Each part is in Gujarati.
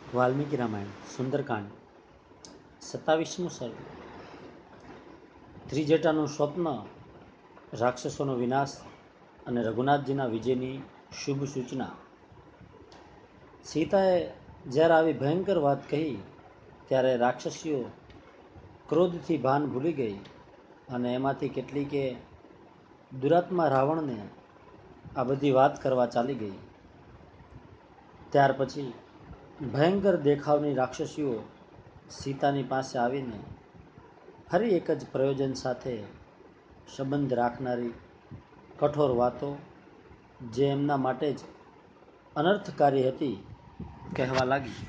વાલ્મીકી રામાયણ સુંદરકાંડ 27મું સર્ગ. ત્રિજટાનું સ્વપ્ન, રાક્ષસોનો વિનાશ અને રઘુનાથજીના વિજયની શુભ સૂચના. સીતાએ જ્યારે આવી ભયંકર વાત કહી ત્યારે રાક્ષસીઓ ક્રોધથી ભાન ભૂલી ગઈ અને એમાંથી કેટલીકે દુરાત્મા રાવણને આ બધી વાત કરવા ચાલી ગઈ. ત્યાર પછી ભયંકર દેખાવની રાક્ષસીઓ સીતાની પાસે આવીને ફરી એક જ પ્રયોજન સાથે સંબંધ રાખનારી કઠોર વાતો, જે એમના માટે જ અનર્થકારી હતી, કહેવા લાગી.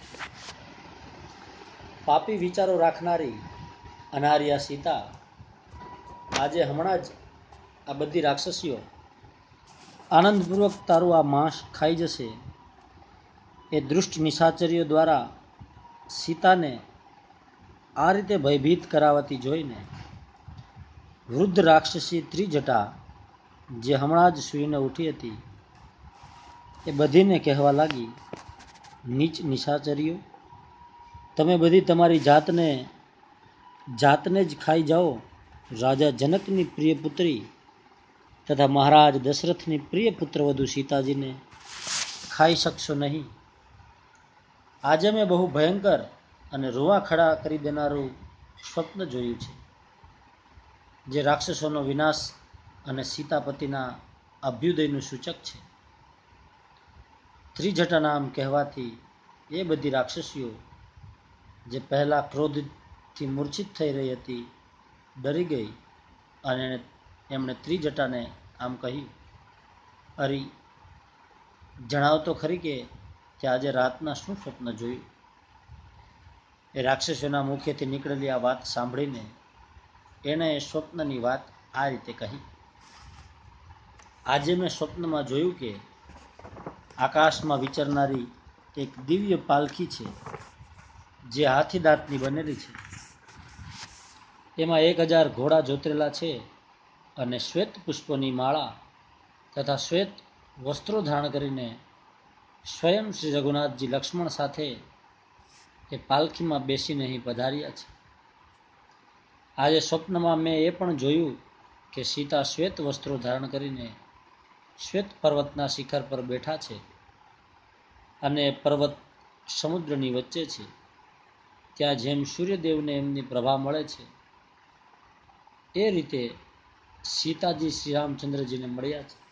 પાપી વિચારો રાખનારી અનાર્યા સીતા આજે હમણાં જ આ બધી રાક્ષસીઓ આનંદપૂર્વક તારું આ માંસ ખાઈ જશે. એ દુષ્ટ નિશાચરીઓ દ્વારા સીતાને આ રીતે ભયભીત કરાવતી જોઈને વૃદ્ધ રાક્ષસી ત્રિજટા, જે હમણાં જ સૂઈને ઉઠી હતી, એ બધીને કહેવા લાગી, નીચ નિશાચરીઓ, તમે બધી તમારી જાતને જ ખાઈ જાઓ. રાજા જનકની પ્રિય પુત્રી તથા મહારાજ દશરથની પ્રિય પુત્રવધુ સીતાજીને ખાઈ શકશો નહીં. આજે મેં બહુ ભયંકર અને રૂવા ખડા કરી દેનારું સ્વપ્ન જોયું છે, જે રાક્ષસોનો વિનાશ અને સીતાપતિના અભ્યુદયનું સૂચક છે. ત્રિજટા નામ કહેવાથી એ બધી રાક્ષસીઓ, જે પહેલા ક્રોધથી મૂર્છિત થઈ રહી હતી, ડરી ગઈ અને એમણે ત્રિજટાને આમ કહ્યું, અરી, જણાવ તો ખરી કે આજે રાતના શું સ્વપ્ન જોયું? એ રાક્ષસોના મુખેથી નીકળેલી આ વાત સાંભળીને એણે સ્વપ્નની વાત આ રીતે કહી. આજે મેં સ્વપ્નમાં જોયું કે આકાશમાં વિચરનારી એક દિવ્ય પાલખી છે, જે હાથી દાંતની બનેલી છે. એમાં 1000 ઘોડા જોતરેલા છે અને શ્વેત પુષ્પોની માળા તથા શ્વેત વસ્ત્રો ધારણ કરીને સ્વયં શ્રી રઘુનાથજી લક્ષ્મણ સાથે એ પાલખીમાં બેસીને અહીં પધાર્યા છે. આજે સ્વપ્નમાં મેં એ પણ જોયું કે સીતા શ્વેત વસ્ત્રો ધારણ કરીને શ્વેત પર્વતના શિખર પર બેઠા છે અને પર્વત સમુદ્રની વચ્ચે છે. ત્યાં જેમ સૂર્યદેવને એમની પ્રભા મળે છે, એ રીતે સીતાજી શ્રી રામચંદ્રજીને મળ્યા છે.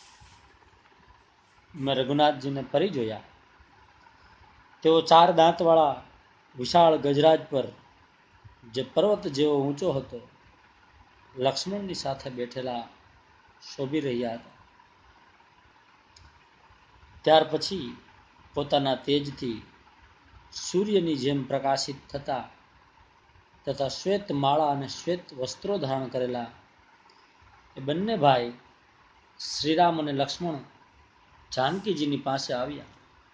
મેં રઘુનાથજીને ફરી જોયા. તેઓ 4 દાંતવાળા વિશાળ ગજરાજ પર, જે પર્વત જેવો ઊંચો હતો, લક્ષ્મણની સાથે બેઠેલા શોભી રહ્યા હતા. ત્યાર પછી પોતાના તેજથી સૂર્યની જેમ પ્રકાશિત થતા તથા શ્વેત માળા અને શ્વેત વસ્ત્રો ધારણ કરેલા એ બંને ભાઈ શ્રીરામ અને લક્ષ્મણ જાનકીજીની પાસે આવ્યા.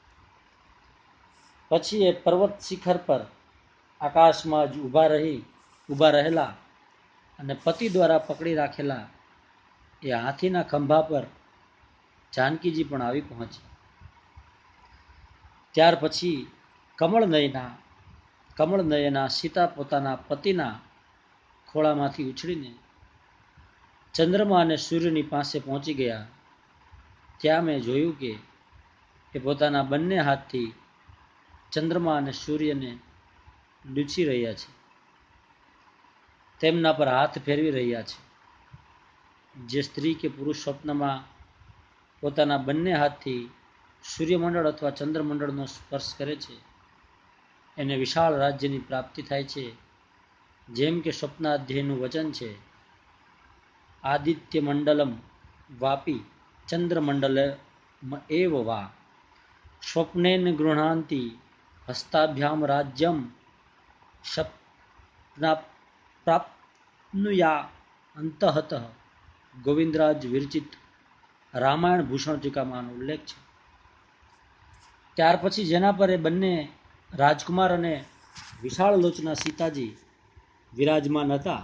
પછી એ પર્વત શિખર પર આકાશમાં જ ઊભા રહેલા અને પતિ દ્વારા પકડી રાખેલા એ હાથીના ખંભા પર જાનકીજી પણ આવી પહોંચી. ત્યાર પછી કમળનયના સીતા પોતાના પતિના ખોળામાંથી ઉછળીને ચંદ્રમા અને સૂર્યની પાસે પહોંચી ગયા. ત્યાં મેં જોયું કે એ પોતાના બંને હાથથી ચંદ્રમા અને સૂર્યને લૂછી રહ્યા છે, તેમના પર હાથ ફેરવી રહ્યા છે. જે સ્ત્રી કે પુરુષ સ્વપ્નમાં પોતાના બંને હાથથી સૂર્યમંડળ અથવા ચંદ્રમંડળનો સ્પર્શ કરે છે, એને વિશાળ રાજ્યની પ્રાપ્તિ થાય છે. જેમ કે સ્વપ્નાધ્યાયનું વચન છે, આદિત્ય મંડલમ વાપી ચંદ્રમંડલ એવ વા સ્વપ્નેન ગૃહણાંતિ હસ્તાભ્યામ રાજ્યમ પ્રાપ્નુયા અંતઃત. ગોવિંદરાજ વિરચિત રામાયણ ભૂષણ ટીકામાં ઉલ્લેખ છે. ત્યાર પછી જેના પર એ બંને રાજકુમાર અને વિશાળ લોચના સીતાજી વિરાજમાન હતા,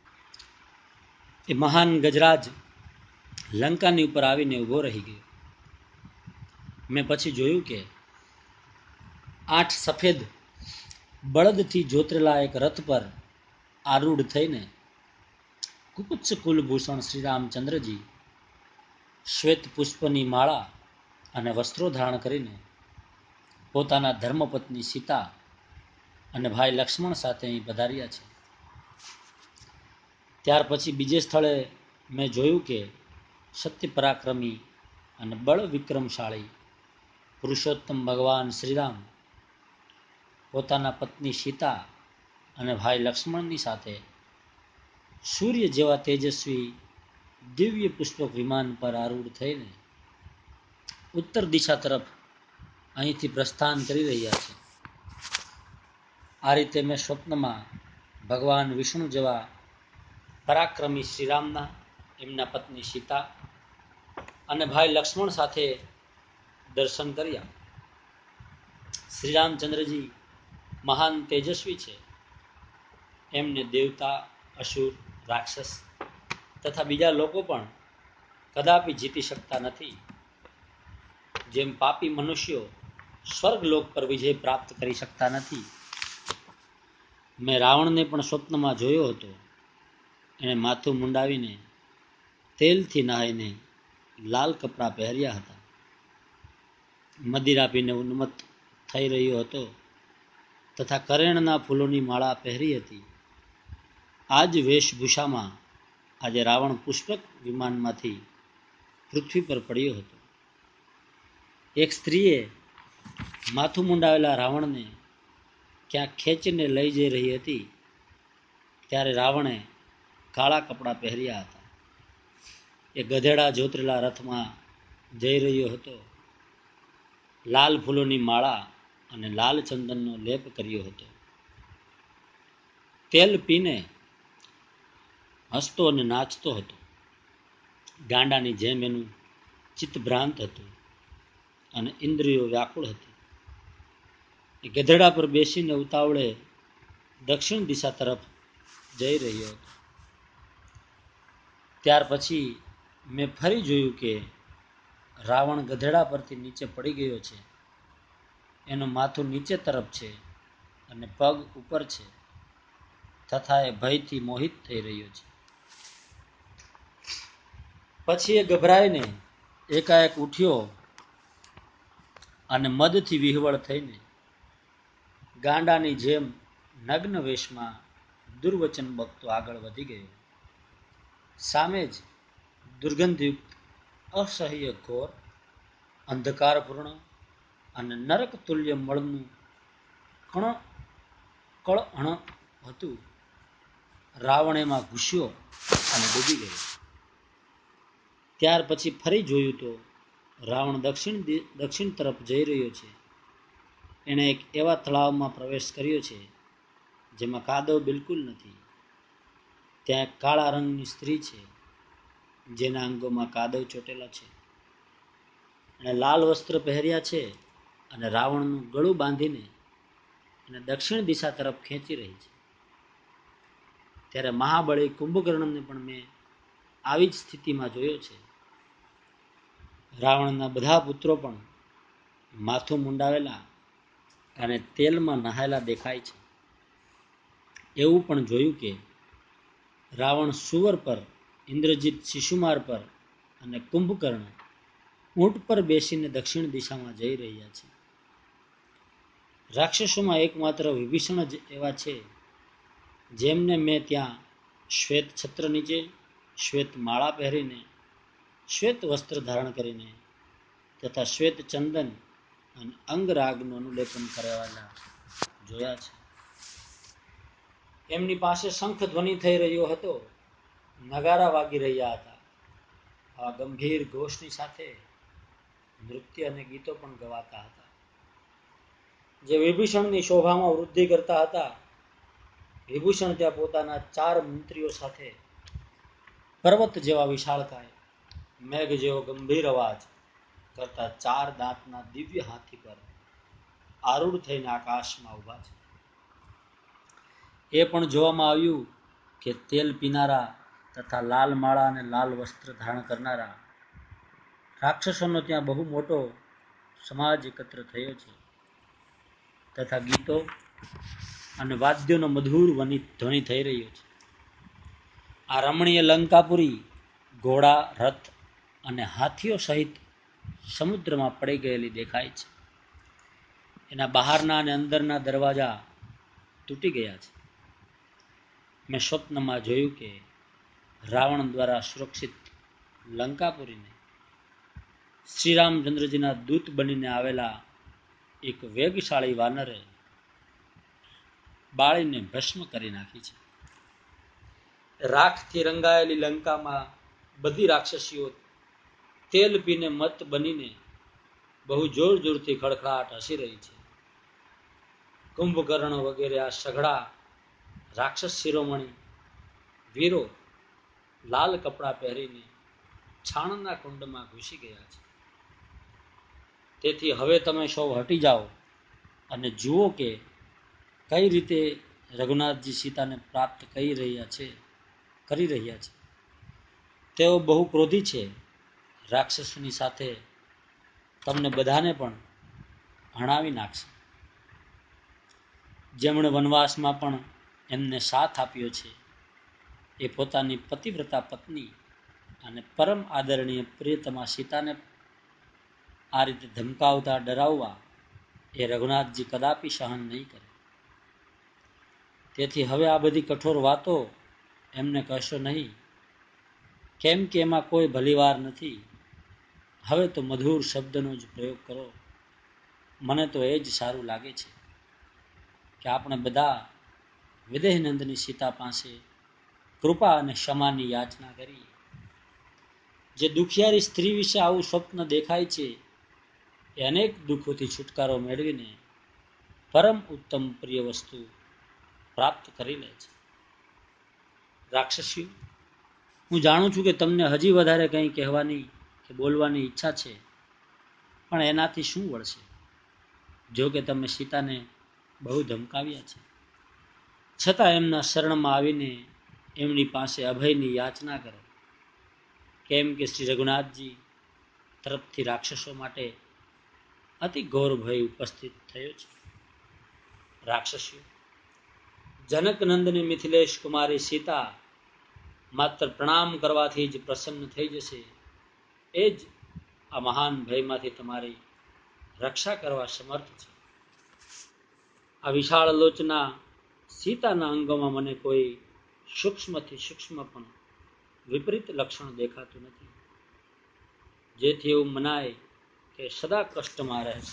એ મહાન ગજરાજ લંકાની ઉપર આવીને ઊભો રહી ગયો. મેં પછી જોયું કે 8 સફેદ બળદથી જોતરેલા એક રથ પર આરૂઢ થઈને કુકુત્સ કુલભૂષણ શ્રી રામચંદ્રજી શ્વેત પુષ્પની માળા અને વસ્ત્રો ધારણ કરીને પોતાના ધર્મપત્ની સીતા અને ભાઈ લક્ષ્મણ સાથે અહીં પધાર્યા છે. ત્યાર પછી બીજે સ્થળે મેં જોયું કે સત્ય પરાક્રમી અને બળ વિક્રમશાળી પુરુષોત્તમ ભગવાન શ્રીરામ પોતાના પત્ની સીતા અને ભાઈ લક્ષ્મણની સાથે સૂર્ય જેવા તેજસ્વી દિવ્ય પુષ્પક વિમાન પર આરૂઢ થઈને ઉત્તર દિશા તરફ અહીંથી પ્રસ્થાન કરી રહ્યા છે. આ રીતે મેં સ્વપ્નમાં ભગવાન વિષ્ણુ જેવા પરાક્રમી શ્રીરામના, એમના પત્ની સીતા અને ભાઈ લક્ષ્મણ સાથે દર્શન કર્યા. શ્રી રામચંદ્રજી મહાન તેજસ્વી છે. એમને દેવતા, અસુર, રાક્ષસ તથા બીજા લોકો પણ કદાપી જીતી શકતા નથી. જેમ પાપી મનુષ્યો સ્વર્ગલોક પર વિજય પ્રાપ્ત કરી શકતા નથી. મેં રાવણને પણ સ્વપ્નમાં જોયો હતો. એણે માથું મુંડાવીને તેલથી નહાઈને લાલ કપડાં પહેર્યા હતા. મદિરા પીને ઉન્મત્ત થઈ રહ્યો હતો તથા કરેણના ફૂલોની માળા પહેરી હતી. આ જ વેશભૂષામાં આજે રાવણ પુષ્પક વિમાનમાંથી પૃથ્વી પર પડ્યો હતો. એક સ્ત્રીએ માથું મુંડાવેલા રાવણને ક્યાંક ખેંચીને લઈ જઈ રહી હતી. ત્યારે રાવણે કાળા કપડાં પહેર્યા હતા. એ ગધેડા જોતરેલા રથમાં જઈ રહ્યો હતો. લાલ ફૂલોની માળા અને લાલ ચંદનનો લેપ કર્યો હતો. તેલ પીને હસતો અને નાચતો હતો. ગાંડાની જેમ એનું ચિત્તભ્રાંત હતું અને ઇન્દ્રિયો વ્યાકુળ હતી. એ ગધેડા પર બેસીને ઉતાવળે દક્ષિણ દિશા તરફ જઈ રહ્યો હતો. ત્યાર પછી મેં ફરી જોયું કે રાવણ ગધેડા પરથી નીચે પડી ગયો છે. એનું માથું નીચે તરફ છે અને પગ ઉપર છે તથા એ ભયથી મોહિત થઈ રહ્યો છે. પછી એ ગભરાઈને એકાએક ઉઠ્યો અને મદથી વિહવળ થઈને ગાંડાની જેમ નગ્ન વેશમાં દુર્વચન બકતો આગળ વધી ગયો. સામે જ દુર્ગંધયુક્ત, અસહ્ય ઘોર, અંધકારપૂર્ણ અને નરક તુલ્ય મળનું કળહણ હતું. રાવણ એમાં ઘૂસ્યો અને ડૂબી ગયો. ત્યાર પછી ફરી જોયું તો રાવણ દક્ષિણ તરફ જઈ રહ્યો છે. એણે એક એવા તળાવમાં પ્રવેશ કર્યો છે જેમાં કાદવ બિલકુલ નથી. ત્યાં એક કાળા રંગની સ્ત્રી છે જેના અંગોમાં કાદવ ચોટેલા છે. એણે લાલ વસ્ત્ર પહેર્યા છે અને રાવણનું ગળું બાંધીને એને દક્ષિણ દિશા તરફ ખેંચી રહી છે. ત્યારે મહાબળી કુંભકર્ણને પણ મેં આવી જ સ્થિતિમાં જોયો છે. રાવણના બધા પુત્રો પણ માથું મુંડાવેલા અને તેલમાં નહાયેલા દેખાય છે. એવું પણ જોયું કે રાવણ સુવર પર, ઇન્દ્રજીત શિશુમાર પર અને કુંભકર્ણ ઊંટ પર બેસીને દક્ષિણ દિશામાં જઈ રહ્યા છે. રાક્ષસોમાં એકમાત્ર વિભીષણ જ એવા છે જેમને મેં ત્યાં શ્વેત છત્ર નીચે શ્વેત માળા પહેરીને, શ્વેત વસ્ત્ર ધારણ કરીને તથા શ્વેત ચંદન અને અંગરાગનું અનુલેપન કરેલા જોયા છે. એમની પાસે શંખ ધ્વનિ થઈ રહ્યો હતો, નગારા વાગી રહ્યા હતા. આ ગંભીર ઘોષની સાથે નૃત્ય અને ગીતો પણ ગવાતા હતા, જે વિભીષણની શોભામાં વૃદ્ધિ કરતા હતા. વિભૂષણ ત્યાં પોતાના 4 મંત્રીઓ સાથે પર્વત જેવા વિશાળકાય, મેઘ જેવો ગંભીર અવાજ કરતા 4 દાંતના દિવ્ય હાથી પર આરૂઢ થઈને આકાશમાં ઉભા છે. એ પણ જોવામાં આવ્યું કે તેલ પીનારા તથા લાલ માળા અને લાલ વસ્ત્ર ધારણ કરનારા રાક્ષસોનો ત્યાં બહુ મોટો સમાજ એકત્ર થયો છે. તથા ગીતો અને વાદ્યોનો મધુર ધ્વનિ થઈ રહ્યો છે. આ રમણીય લંકાપુરી ઘોડા, રથ અને હાથીઓ સહિત સમુદ્રમાં પડી ગયેલી દેખાય છે. એના બહારના અને અંદરના દરવાજા તૂટી ગયા છે. મેં સ્વપ્નમાં જોયું કે રાવણ દ્વારા સુરક્ષિત લંકાપુરીને શ્રીરામચંદ્રજીના દૂત બનીને આવેલા એક વેગશાળી વાનરે બાળીને ભસ્મ કરી નાખી છે. રાખથી રંગાયેલી લંકામાં બધી રાક્ષસીઓ તેલ પીને મત બનીને બહુ જોર જોરથી ખડખડાટ હસી રહી છે. કુંભકર્ણ વગેરે આ સઘળા રાક્ષસ શિરોમણી વીરો લાલ કપડાં પહેરીને છાણના કુંડમાં ઘૂસી ગયા છે. તેથી હવે તમે સૌ હટી જાઓ અને જુઓ કે કઈ રીતે રઘુનાથજી સીતાને પ્રાપ્ત કરી રહ્યા છે. તેઓ બહુ ક્રોધી છે. રાક્ષસની સાથે તમને બધાને પણ હણાવી નાખશે. જેમણે વનવાસમાં પણ એમને સાથ આપ્યો છે એ પોતાની પતિવ્રતા પત્ની અને પરમ આદરણીય પ્રિયતમા સીતાને આ રીતે ધમકાવતા, ડરાવવા એ રઘુનાથજી કદાપી સહન નહીં કરે. તેથી હવે આ બધી કઠોર વાતો એમને કહેશો નહીં, કેમ કે એમાં કોઈ ભલીવાર નથી. હવે તો મધુર શબ્દનો જ પ્રયોગ કરો. મને તો એ જ સારું લાગે છે કે આપણે બધા વિદેહનંદની સીતા પાસે કૃપા અને ક્ષમાની યાચના કરીએ. જે દુખિયારી સ્ત્રી વિશે આવું સ્વપ્ન દેખાય છે એ અનેક દુઃખોથી છુટકારો મેળવીને પરમ ઉત્તમ પ્રિય વસ્તુ પ્રાપ્ત કરી લે છે. રાક્ષસીઓ, હું જાણું છું કે તમને હજી વધારે કંઈ કહેવાની કે બોલવાની ઈચ્છા છે, પણ એનાથી શું વળશે? જો કે તમે સીતાને બહુ ધમકાવ્યા છે, છતાં એમના શરણમાં આવીને એમની પાસે અભયની યાચના કરો. કેમ કે શ્રી રઘુનાથજી તરફથી રાક્ષસો માટે અતિ ઘોર ભય ઉપસ્થિત થયો છે. રાક્ષસીઓ, જનક નંદની મિથિલેશ કુમારી સીતા માત્ર પ્રણામ કરવાથી જ પ્રસન્ન થઈ જશે. એ જ આ મહાન ભયમાંથી તમારી રક્ષા કરવા સમર્થ છે. આ વિશાળ લોચના સીતાના અંગોમાં મને કોઈ સૂક્ષ્મથી સૂક્ષ્મ પણ વિપરીત લક્ષણ દેખાતું નથી, જેથી એવું મનાય કે સદા કષ્ટમાં રહેશે.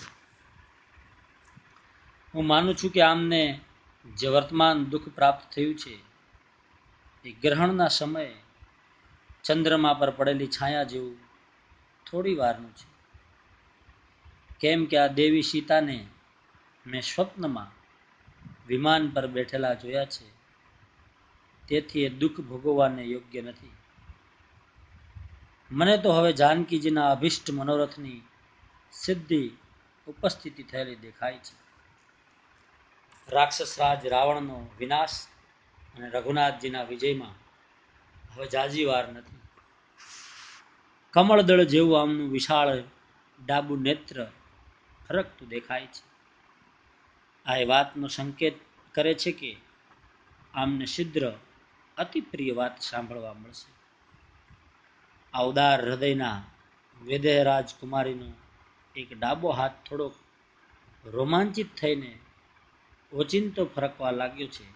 હું માનું છું કે આમને જે વર્તમાન દુઃખ પ્રાપ્ત થયું છે એ ગ્રહણના સમયે ચંદ્રમા પર પડેલી છાયા જેવું થોડી વારનું છે. કેમ કે આ દેવી સીતાને મેં સ્વપ્નમાં વિમાન પર બેઠેલા જોયા છે, તેથી એ દુઃખ ભોગવવાને યોગ્ય નથી. મને તો હવે જાનકીજીના અભિષ્ટ મનોરથની સિદ્ધિ ઉપસ્થિતિ થયેલી દેખાય છે. રાક્ષસ રાજ રાવણનો વિનાશ અને રઘુનાથજીના વિજયમાં હવે જાજી વાર નથી. કમળદળ જેવું આમનું વિશાળ ડાબુ નેત્ર ફરકતું દેખાય છે. આ એ વાતનો સંકેત કરે છે કે આમને શીઘ્ર અતિ પ્રિય વાત સાંભળવા મળશે. આ ઉદાર હૃદયના વિદેહ રાજકુમારીનો એક ડાબો હાથ થોડોક રોમાંચિત થઈને ઓચિંતો ફરકવા લાગ્યો છે.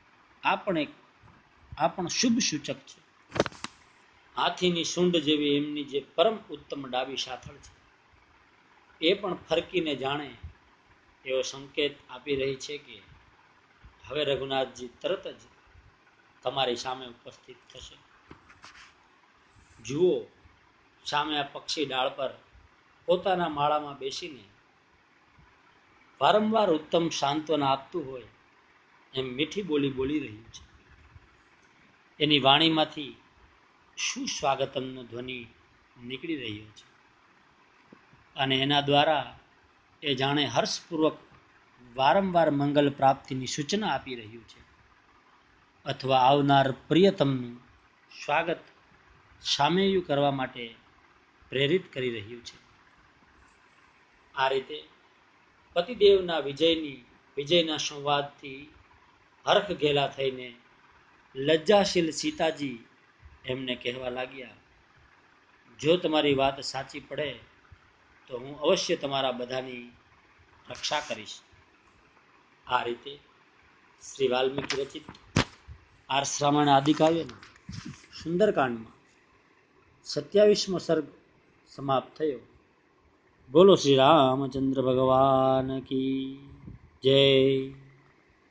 આ પણ શુભ સૂચક છે. હાથીની સૂંઢ જેવી એમની જે પરમ ઉત્તમ ડાબી સાથળ છે એ પણ ફરકીને જાણે એવો સંકેત આપી રહી છે કે હવે રઘુનાથજી તરત જ તમારી સામે ઉપસ્થિત થશે. જુઓ, સામે આ પક્ષી ડાળ પર પોતાના માળામાં બેસીને વારંવાર ઉત્તમ સાંત્વના આપતું હોય એમ મીઠી બોલી બોલી રહ્યું છે. એની વાણીમાંથી સુસ્વાગતમનો ધ્વનિ નીકળી રહ્યો છે અને એના દ્વારા એ જાણે હર્ષપૂર્વક વારંવાર મંગલ પ્રાપ્તિની સૂચના આપી રહ્યું છે અથવા આવનાર પ્રિયતમનું સ્વાગત સામેયું કરવા માટે પ્રેરિત કરી રહ્યું છે. આ રીતે પતિદેવના વિજયની વિજયના સંવાદથી હરખ ઘેલા થઈને લજ્જાશીલ સીતાજી એમને કહેવા લાગ્યા, જો તમારી વાત સાચી પડે તો હું અવશ્ય તમારા બધાની રક્ષા કરીશ. આ રીતે શ્રી વાલ્મીકી રચિત આર્ષ રામાયણ આદિકાવ્યના સુંદરકાંડમાં 27મો સર્ગ સમાપ્ત થયો. બોલો શ્રી રામચંદ્ર ભગવાન કી જય.